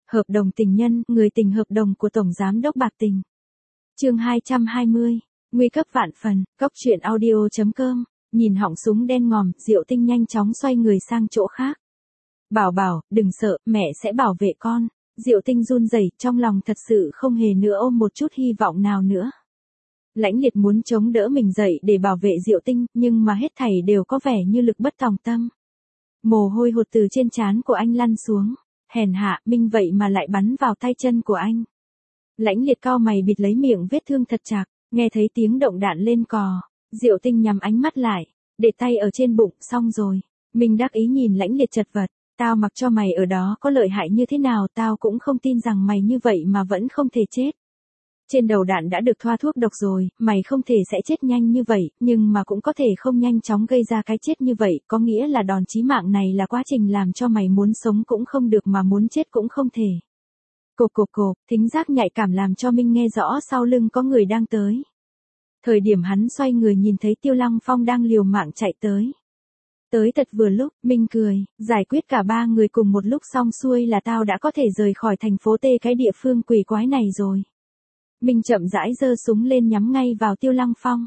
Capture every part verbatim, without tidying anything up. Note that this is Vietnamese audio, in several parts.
Hợp đồng tình nhân, người tình hợp đồng của Tổng Giám đốc Bạc Tình. Chương hai trăm hai mươi, nguy cấp vạn phần, cốc truyện audio chấm com, nhìn họng súng đen ngòm, Diệu Tinh nhanh chóng xoay người sang chỗ khác. Bảo bảo, đừng sợ, mẹ sẽ bảo vệ con. Diệu Tinh run rẩy, trong lòng thật sự không hề nữa ôm một chút hy vọng nào nữa. Lãnh Liệt muốn chống đỡ mình dậy để bảo vệ Diệu Tinh, nhưng mà hết thảy đều có vẻ như lực bất tòng tâm. Mồ hôi hột từ trên trán của anh lăn xuống. Hèn hạ, Minh vậy mà lại bắn vào tay chân của anh. Lãnh Liệt cau mày bịt lấy miệng vết thương thật chạc, nghe thấy tiếng động đạn lên cò. Diệu Tinh nhắm ánh mắt lại, để tay ở trên bụng, xong rồi. Minh đắc ý nhìn Lãnh Liệt chật vật, tao mặc cho mày ở đó có lợi hại như thế nào, tao cũng không tin rằng mày như vậy mà vẫn không thể chết. Trên đầu đạn đã được thoa thuốc độc rồi, mày không thể sẽ chết nhanh như vậy, nhưng mà cũng có thể không nhanh chóng gây ra cái chết như vậy, có nghĩa là đòn chí mạng này là quá trình làm cho mày muốn sống cũng không được mà muốn chết cũng không thể. Cộp cộp cộp, thính giác nhạy cảm làm cho Minh nghe rõ sau lưng có người đang tới. Thời điểm hắn xoay người nhìn thấy Tiêu Lăng Phong đang liều mạng chạy tới. Tới thật vừa lúc, Minh cười, giải quyết cả ba người cùng một lúc xong xuôi là tao đã có thể rời khỏi thành phố T, cái địa phương quỷ quái này rồi. Minh chậm rãi giơ súng lên nhắm ngay vào Tiêu Lăng Phong.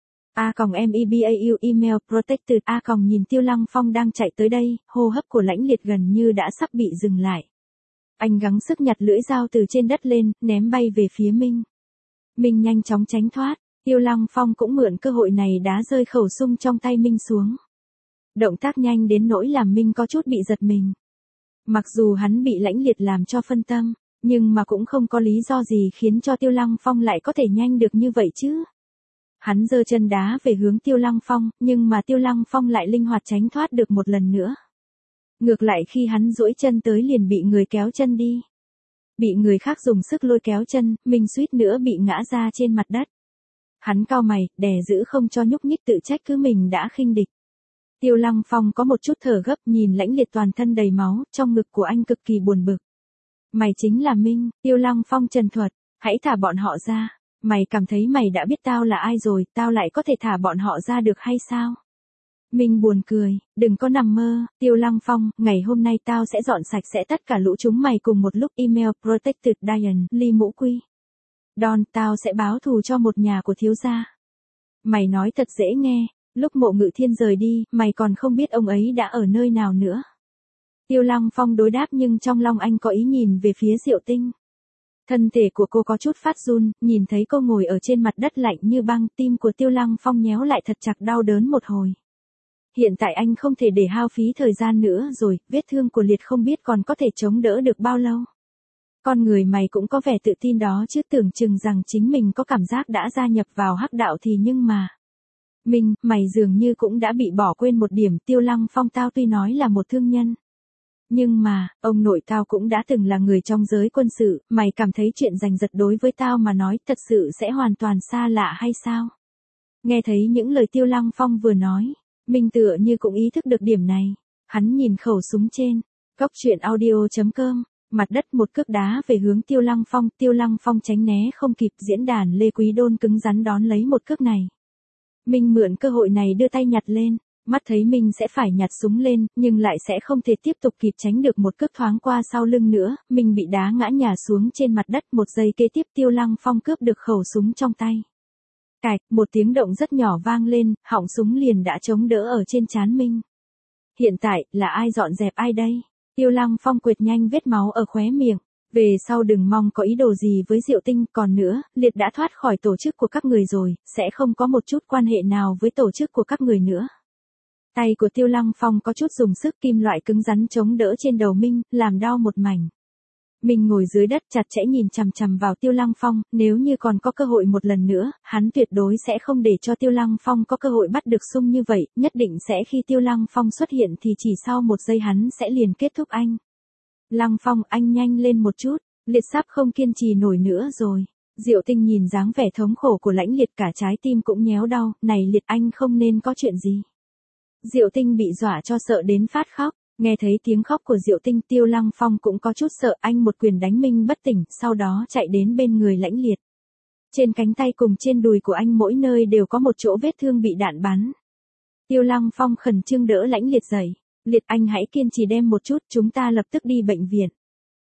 A còng mebau email protected. A còng nhìn Tiêu Lăng Phong đang chạy tới đây, hô hấp của Lãnh Liệt gần như đã sắp bị dừng lại. Anh gắng sức nhặt lưỡi dao từ trên đất lên, ném bay về phía Minh. Minh nhanh chóng tránh thoát, Tiêu Lăng Phong cũng mượn cơ hội này đá rơi khẩu súng trong tay Minh xuống. Động tác nhanh đến nỗi làm Minh có chút bị giật mình. Mặc dù hắn bị Lãnh Liệt làm cho phân tâm, nhưng mà cũng không có lý do gì khiến cho Tiêu Lăng Phong lại có thể nhanh được như vậy chứ. Hắn giơ chân đá về hướng Tiêu Lăng Phong, nhưng mà Tiêu Lăng Phong lại linh hoạt tránh thoát được một lần nữa. Ngược lại khi hắn duỗi chân tới liền bị người kéo chân đi. Bị người khác dùng sức lôi kéo chân, mình suýt nữa bị ngã ra trên mặt đất. Hắn cau mày, đè giữ không cho nhúc nhích, tự trách cứ mình đã khinh địch. Tiêu Lăng Phong có một chút thở gấp, nhìn Lãnh Liệt toàn thân đầy máu, trong ngực của anh cực kỳ buồn bực. Mày chính là Minh, Tiêu Lăng Phong trần thuật, hãy thả bọn họ ra. Mày cảm thấy mày đã biết tao là ai rồi, tao lại có thể thả bọn họ ra được hay sao? Minh buồn cười, đừng có nằm mơ, Tiêu Lăng Phong, ngày hôm nay tao sẽ dọn sạch sẽ tất cả lũ chúng mày cùng một lúc. Email protected Diane, Ly Mũ Quy. Don, tao sẽ báo thù cho một nhà của thiếu gia. Mày nói thật dễ nghe, lúc Mộ Ngự Thiên rời đi, mày còn không biết ông ấy đã ở nơi nào nữa. Tiêu Lăng Phong đối đáp nhưng trong lòng anh có ý nhìn về phía Diệu Tinh. Thân thể của cô có chút phát run, nhìn thấy cô ngồi ở trên mặt đất lạnh như băng, tim của Tiêu Lăng Phong nhéo lại thật chặt, đau đớn một hồi. Hiện tại anh không thể để hao phí thời gian nữa rồi, vết thương của Liệt không biết còn có thể chống đỡ được bao lâu. Con người mày cũng có vẻ tự tin đó chứ, tưởng chừng rằng chính mình có cảm giác đã gia nhập vào hắc đạo thì nhưng mà... Minh, mày dường như cũng đã bị bỏ quên một điểm. Tiêu Lăng Phong, tao tuy nói là một thương nhân. Nhưng mà, ông nội tao cũng đã từng là người trong giới quân sự, mày cảm thấy chuyện giành giật đối với tao mà nói thật sự sẽ hoàn toàn xa lạ hay sao? Nghe thấy những lời Tiêu Lăng Phong vừa nói, Minh tựa như cũng ý thức được điểm này. Hắn nhìn khẩu súng trên, cốc truyện audio chấm com, mặt đất một cước đá về hướng Tiêu Lăng Phong. Tiêu Lăng Phong tránh né không kịp, diễn đàn Lê Quý Đôn cứng rắn đón lấy một cước này. Minh mượn cơ hội này đưa tay nhặt lên, mắt thấy Minh sẽ phải nhặt súng lên, nhưng lại sẽ không thể tiếp tục kịp tránh được một cước thoáng qua sau lưng nữa, Minh bị đá ngã nhào xuống trên mặt đất. Một giây kế tiếp Tiêu Lăng Phong cướp được khẩu súng trong tay. Cạch, một tiếng động rất nhỏ vang lên, họng súng liền đã chống đỡ ở trên trán Minh. Hiện tại, là ai dọn dẹp ai đây? Tiêu Lăng Phong quệt nhanh vết máu ở khóe miệng. Về sau đừng mong có ý đồ gì với Diệu Tinh, còn nữa, Liệt đã thoát khỏi tổ chức của các người rồi, sẽ không có một chút quan hệ nào với tổ chức của các người nữa. Tay của Tiêu Lăng Phong có chút dùng sức, kim loại cứng rắn chống đỡ trên đầu Minh, làm đau một mảnh. Minh ngồi dưới đất chặt chẽ nhìn chằm chằm vào Tiêu Lăng Phong, nếu như còn có cơ hội một lần nữa, hắn tuyệt đối sẽ không để cho Tiêu Lăng Phong có cơ hội bắt được súng như vậy, nhất định sẽ khi Tiêu Lăng Phong xuất hiện thì chỉ sau một giây hắn sẽ liền kết thúc anh. Lăng Phong, anh nhanh lên một chút, Liệt sắp không kiên trì nổi nữa rồi. Diệu Tinh nhìn dáng vẻ thống khổ của Lãnh Liệt, cả trái tim cũng nhéo đau, này Liệt, anh không nên có chuyện gì. Diệu Tinh bị dọa cho sợ đến phát khóc, nghe thấy tiếng khóc của Diệu Tinh, Tiêu Lăng Phong cũng có chút sợ, anh một quyền đánh Minh bất tỉnh, sau đó chạy đến bên người Lãnh Liệt. Trên cánh tay cùng trên đùi của anh mỗi nơi đều có một chỗ vết thương bị đạn bắn. Tiêu Lăng Phong khẩn trương đỡ Lãnh Liệt dậy. Liệt, anh hãy kiên trì đem một chút, chúng ta lập tức đi bệnh viện.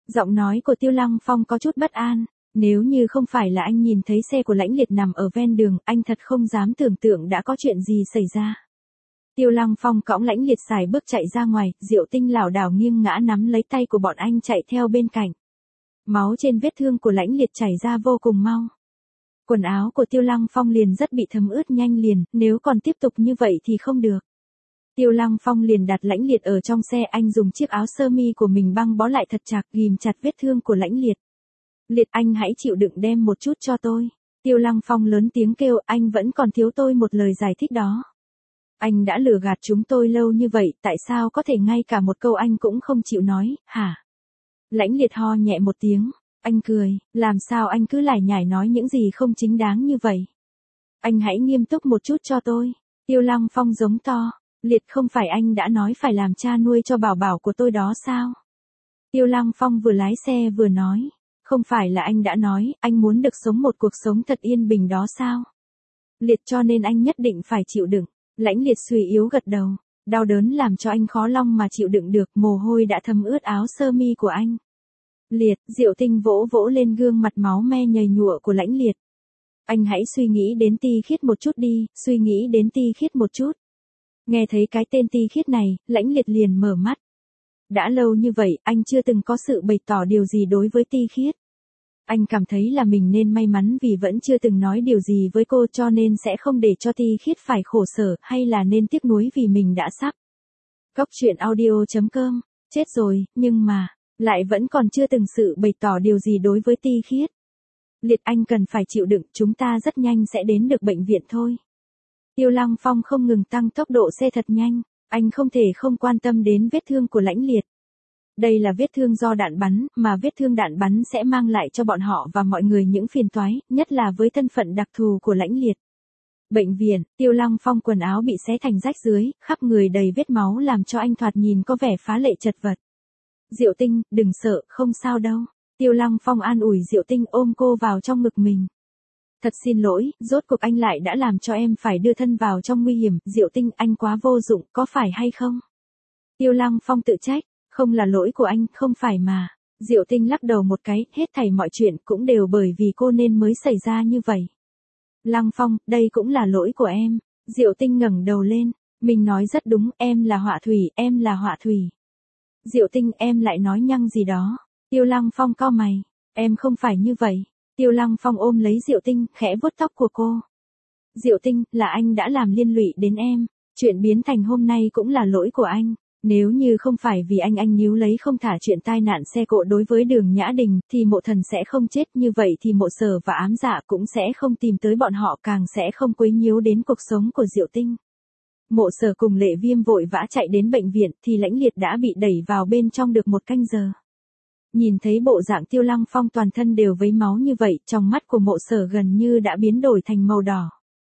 Giọng nói của Tiêu Lăng Phong có chút bất an. Nếu như không phải là anh nhìn thấy xe của Lãnh Liệt nằm ở ven đường, anh thật không dám tưởng tượng đã có chuyện gì xảy ra. Tiêu Lăng Phong cõng Lãnh Liệt xài bước chạy ra ngoài, Diệu Tinh lảo đảo nghiêng ngã nắm lấy tay của bọn anh chạy theo bên cạnh. Máu trên vết thương của Lãnh Liệt chảy ra vô cùng mau. Quần áo của Tiêu Lăng Phong liền rất bị thấm ướt nhanh liền, nếu còn tiếp tục như vậy thì không được. Tiêu Lăng Phong liền đặt Lãnh Liệt ở trong xe, anh dùng chiếc áo sơ mi của mình băng bó lại thật chặt, ghìm chặt vết thương của Lãnh Liệt. Liệt, anh hãy chịu đựng đem một chút cho tôi. Tiêu Lăng Phong lớn tiếng kêu, anh vẫn còn thiếu tôi một lời giải thích đó. Anh đã lừa gạt chúng tôi lâu như vậy, tại sao có thể ngay cả một câu anh cũng không chịu nói, hả? Lãnh Liệt ho nhẹ một tiếng, anh cười, làm sao anh cứ lải nhải nói những gì không chính đáng như vậy? Anh hãy nghiêm túc một chút cho tôi. Tiêu Lăng Phong giống to, Liệt, không phải anh đã nói phải làm cha nuôi cho bảo bảo của tôi đó sao? Tiêu Lăng Phong vừa lái xe vừa nói, không phải là anh đã nói, anh muốn được sống một cuộc sống thật yên bình đó sao? Liệt, cho nên anh nhất định phải chịu đựng. Lãnh Liệt suy yếu gật đầu, đau đớn làm cho anh khó lòng mà chịu đựng được, mồ hôi đã thấm ướt áo sơ mi của anh. Liệt, Diệu Tinh vỗ vỗ lên gương mặt máu me nhầy nhụa của Lãnh Liệt. Anh hãy suy nghĩ đến Ti Khiết một chút đi, suy nghĩ đến Ti Khiết một chút. Nghe thấy cái tên Ti Khiết này, Lãnh Liệt liền mở mắt. Đã lâu như vậy, anh chưa từng có sự bày tỏ điều gì đối với Ti Khiết. Anh cảm thấy là mình nên may mắn vì vẫn chưa từng nói điều gì với cô, cho nên sẽ không để cho Ti Khiết phải khổ sở, hay là nên tiếc nuối vì mình đã sắp. Góc truyện audio chấm com, chết rồi, nhưng mà, lại vẫn còn chưa từng sự bày tỏ điều gì đối với Ti Khiết. Liệt, anh cần phải chịu đựng, chúng ta rất nhanh sẽ đến được bệnh viện thôi. Tiêu Lăng Phong không ngừng tăng tốc độ xe thật nhanh, anh không thể không quan tâm đến vết thương của Lãnh Liệt. Đây là vết thương do đạn bắn, mà vết thương đạn bắn sẽ mang lại cho bọn họ và mọi người những phiền toái, nhất là với thân phận đặc thù của Lãnh Liệt. Bệnh viện, Tiêu Lăng Phong quần áo bị xé thành rách dưới, khắp người đầy vết máu làm cho anh thoạt nhìn có vẻ phá lệ chật vật. Diệu Tinh, đừng sợ, không sao đâu. Tiêu Lăng Phong an ủi Diệu Tinh, ôm cô vào trong ngực mình. Thật xin lỗi, rốt cuộc anh lại đã làm cho em phải đưa thân vào trong nguy hiểm. Diệu Tinh, anh quá vô dụng, có phải hay không? Tiêu Lăng Phong tự trách, không là lỗi của anh, không phải mà. Diệu Tinh lắc đầu một cái, hết thảy mọi chuyện cũng đều bởi vì cô nên mới xảy ra như vậy. Lăng Phong, đây cũng là lỗi của em. Diệu Tinh ngẩng đầu lên, mình nói rất đúng, em là họa thủy, em là họa thủy. Diệu Tinh, em lại nói nhăng gì đó. Tiêu Lăng Phong cau mày, em không phải như vậy. Tiêu Lăng Phong ôm lấy Diệu Tinh, khẽ vuốt tóc của cô. Diệu Tinh, là anh đã làm liên lụy đến em, chuyện biến thành hôm nay cũng là lỗi của anh. Nếu như không phải vì anh anh níu lấy không thả chuyện tai nạn xe cộ đối với Đường Nhã Đình, thì Mộ Thần sẽ không chết, như vậy thì Mộ Sở và Ám Dạ cũng sẽ không tìm tới bọn họ, càng sẽ không quấy nhiễu đến cuộc sống của Diệu Tinh. Mộ Sở cùng Lệ Viêm vội vã chạy đến bệnh viện, thì Lãnh Liệt đã bị đẩy vào bên trong được một canh giờ. Nhìn thấy bộ dạng Tiêu Lăng Phong toàn thân đều vấy máu như vậy, trong mắt của Mộ Sở gần như đã biến đổi thành màu đỏ.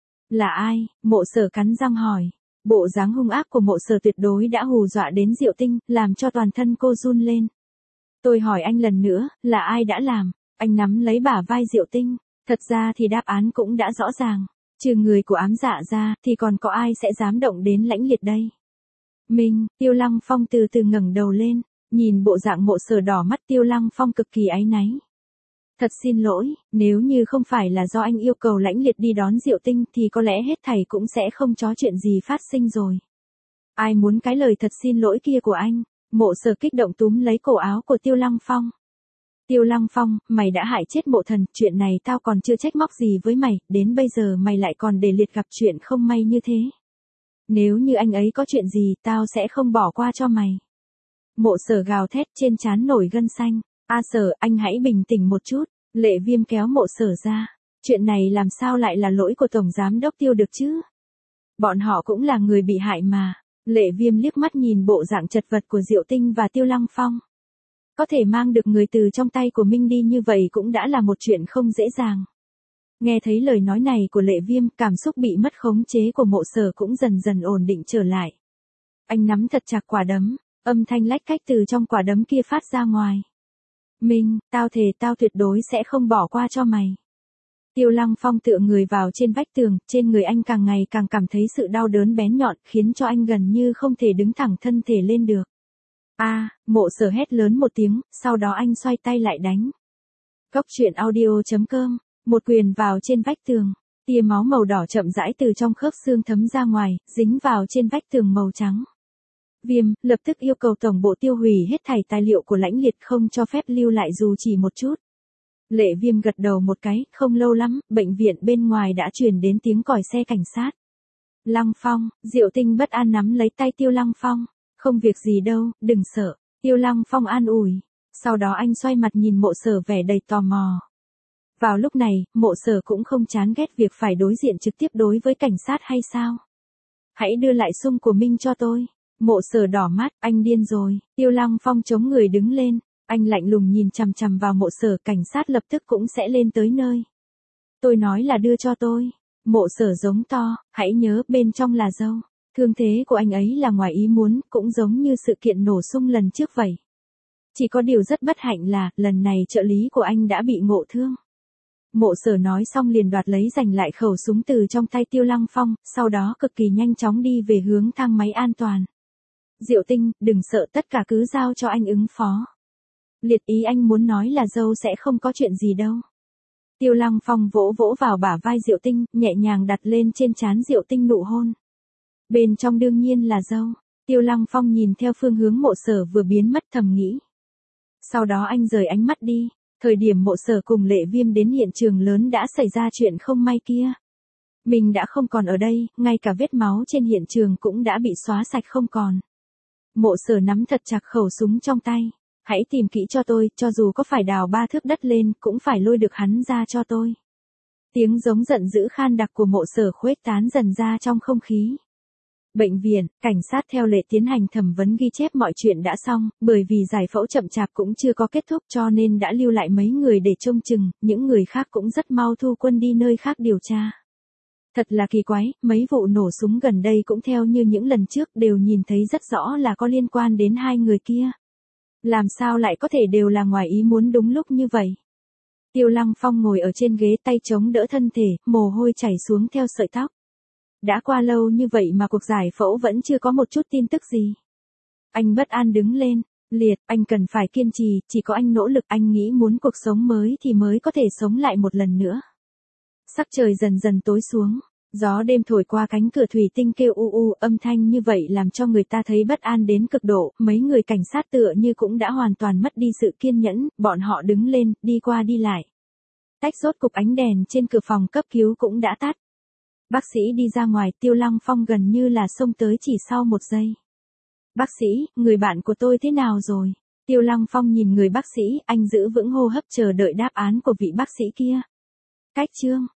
Là ai? Mộ Sở cắn răng hỏi. Bộ dáng hung ác của Mộ Sở tuyệt đối đã hù dọa đến Diệu Tinh, làm cho toàn thân cô run lên. Tôi hỏi anh lần nữa, là ai đã làm? Anh nắm lấy bả vai Diệu Tinh. Thật ra thì đáp án cũng đã rõ ràng. Trừ người của Ám Dạ ra, thì còn có ai sẽ dám động đến Lãnh Liệt đây? Mình, Tiêu Lăng Phong từ từ ngẩng đầu lên, nhìn bộ dạng Mộ Sở đỏ mắt, Tiêu Lăng Phong cực kỳ áy náy. Thật xin lỗi, nếu như không phải là do anh yêu cầu Lãnh Liệt đi đón Diệu Tinh thì có lẽ hết thảy cũng sẽ không có chuyện gì phát sinh rồi. Ai muốn cái lời thật xin lỗi kia của anh? Mộ Sở kích động túm lấy cổ áo của Tiêu Lăng Phong. Tiêu Lăng Phong, mày đã hại chết Mộ Thần, chuyện này tao còn chưa trách móc gì với mày, đến bây giờ mày lại còn để Liệt gặp chuyện không may như thế. Nếu như anh ấy có chuyện gì, tao sẽ không bỏ qua cho mày. Mộ Sở gào thét, trên trán nổi gân xanh. A Sở, anh hãy bình tĩnh một chút. Lệ Viêm kéo Mộ Sở ra. Chuyện này làm sao lại là lỗi của Tổng Giám Đốc Tiêu được chứ? Bọn họ cũng là người bị hại mà. Lệ Viêm liếc mắt nhìn bộ dạng chật vật của Diệu Tinh và Tiêu Lăng Phong. Có thể mang được người từ trong tay của Minh đi như vậy cũng đã là một chuyện không dễ dàng. Nghe thấy lời nói này của Lệ Viêm, cảm xúc bị mất khống chế của Mộ Sở cũng dần dần ổn định trở lại. Anh nắm thật chặt quả đấm, âm thanh lách cách từ trong quả đấm kia phát ra ngoài. Minh, tao thề tao tuyệt đối sẽ không bỏ qua cho mày. Tiêu Lăng Phong tựa người vào trên vách tường, trên người anh càng ngày càng cảm thấy sự đau đớn bén nhọn, khiến cho anh gần như không thể đứng thẳng thân thể lên được. A, Mộ Sở hét lớn một tiếng, sau đó anh xoay tay lại đánh. Cốc truyện audio chấm com, một quyền vào trên vách tường, tia máu màu đỏ chậm rãi từ trong khớp xương thấm ra ngoài, dính vào trên vách tường màu trắng. Viêm, lập tức yêu cầu tổng bộ tiêu hủy hết thảy tài liệu của Lãnh Liệt, không cho phép lưu lại dù chỉ một chút. Lệ Viêm gật đầu một cái, không lâu lắm, bệnh viện bên ngoài đã truyền đến tiếng còi xe cảnh sát. Lăng Phong, Diệu Tinh bất an nắm lấy tay Tiêu Lăng Phong. Không việc gì đâu, đừng sợ, Tiêu Lăng Phong an ủi. Sau đó anh xoay mặt nhìn Mộ Sở vẻ đầy tò mò. Vào lúc này, Mộ Sở cũng không chán ghét việc phải đối diện trực tiếp đối với cảnh sát hay sao? Hãy đưa lại sung của Minh cho tôi. Mộ Sở đỏ mắt, anh điên rồi. Tiêu Lăng Phong chống người đứng lên, anh lạnh lùng nhìn chằm chằm vào Mộ Sở, cảnh sát lập tức cũng sẽ lên tới nơi. Tôi nói là đưa cho tôi. Mộ Sở giống to, hãy nhớ bên trong là dâu. Thương thế của anh ấy là ngoài ý muốn, cũng giống như sự kiện nổ sung lần trước vậy. Chỉ có điều rất bất hạnh là, lần này trợ lý của anh đã bị ngộ thương. Mộ Sở nói xong liền đoạt lấy giành lại khẩu súng từ trong tay Tiêu Lăng Phong, sau đó cực kỳ nhanh chóng đi về hướng thang máy an toàn. Diệu Tinh, đừng sợ, tất cả cứ giao cho anh ứng phó. Liệt, ý anh muốn nói là dâu sẽ không có chuyện gì đâu. Tiêu Lăng Phong vỗ vỗ vào bả vai Diệu Tinh, nhẹ nhàng đặt lên trên trán Diệu Tinh nụ hôn. Bên trong đương nhiên là dâu. Tiêu Lăng Phong nhìn theo phương hướng Mộ Sở vừa biến mất thầm nghĩ. Sau đó anh rời ánh mắt đi. Thời điểm Mộ Sở cùng Lệ Viêm đến hiện trường lớn đã xảy ra chuyện không may kia. Mình đã không còn ở đây, ngay cả vết máu trên hiện trường cũng đã bị xóa sạch không còn. Mộ Sở nắm thật chặt khẩu súng trong tay. Hãy tìm kỹ cho tôi, cho dù có phải đào ba thước đất lên, cũng phải lôi được hắn ra cho tôi. Tiếng giống giận dữ khan đặc của Mộ Sở khuếch tán dần ra trong không khí. Bệnh viện, cảnh sát theo lệ tiến hành thẩm vấn ghi chép mọi chuyện đã xong, bởi vì giải phẫu chậm chạp cũng chưa có kết thúc cho nên đã lưu lại mấy người để trông chừng, những người khác cũng rất mau thu quân đi nơi khác điều tra. Thật là kỳ quái, mấy vụ nổ súng gần đây cũng theo như những lần trước đều nhìn thấy rất rõ là có liên quan đến hai người kia. Làm sao lại có thể đều là ngoài ý muốn đúng lúc như vậy? Tiêu Lăng Phong ngồi ở trên ghế tay chống đỡ thân thể, mồ hôi chảy xuống theo sợi tóc. Đã qua lâu như vậy mà cuộc giải phẫu vẫn chưa có một chút tin tức gì. Anh bất an đứng lên, Liệt, anh cần phải kiên trì, chỉ có anh nỗ lực, anh nghĩ muốn cuộc sống mới thì mới có thể sống lại một lần nữa. Sắc trời dần dần tối xuống, gió đêm thổi qua cánh cửa thủy tinh kêu u u, âm thanh như vậy làm cho người ta thấy bất an đến cực độ, mấy người cảnh sát tựa như cũng đã hoàn toàn mất đi sự kiên nhẫn, bọn họ đứng lên, đi qua đi lại. Tách rốt cục ánh đèn trên cửa phòng cấp cứu cũng đã tắt. Bác sĩ đi ra ngoài, Tiêu Lăng Phong gần như là xông tới chỉ sau một giây. Bác sĩ, người bạn của tôi thế nào rồi? Tiêu Lăng Phong nhìn người bác sĩ, anh giữ vững hô hấp chờ đợi đáp án của vị bác sĩ kia. Cách chương,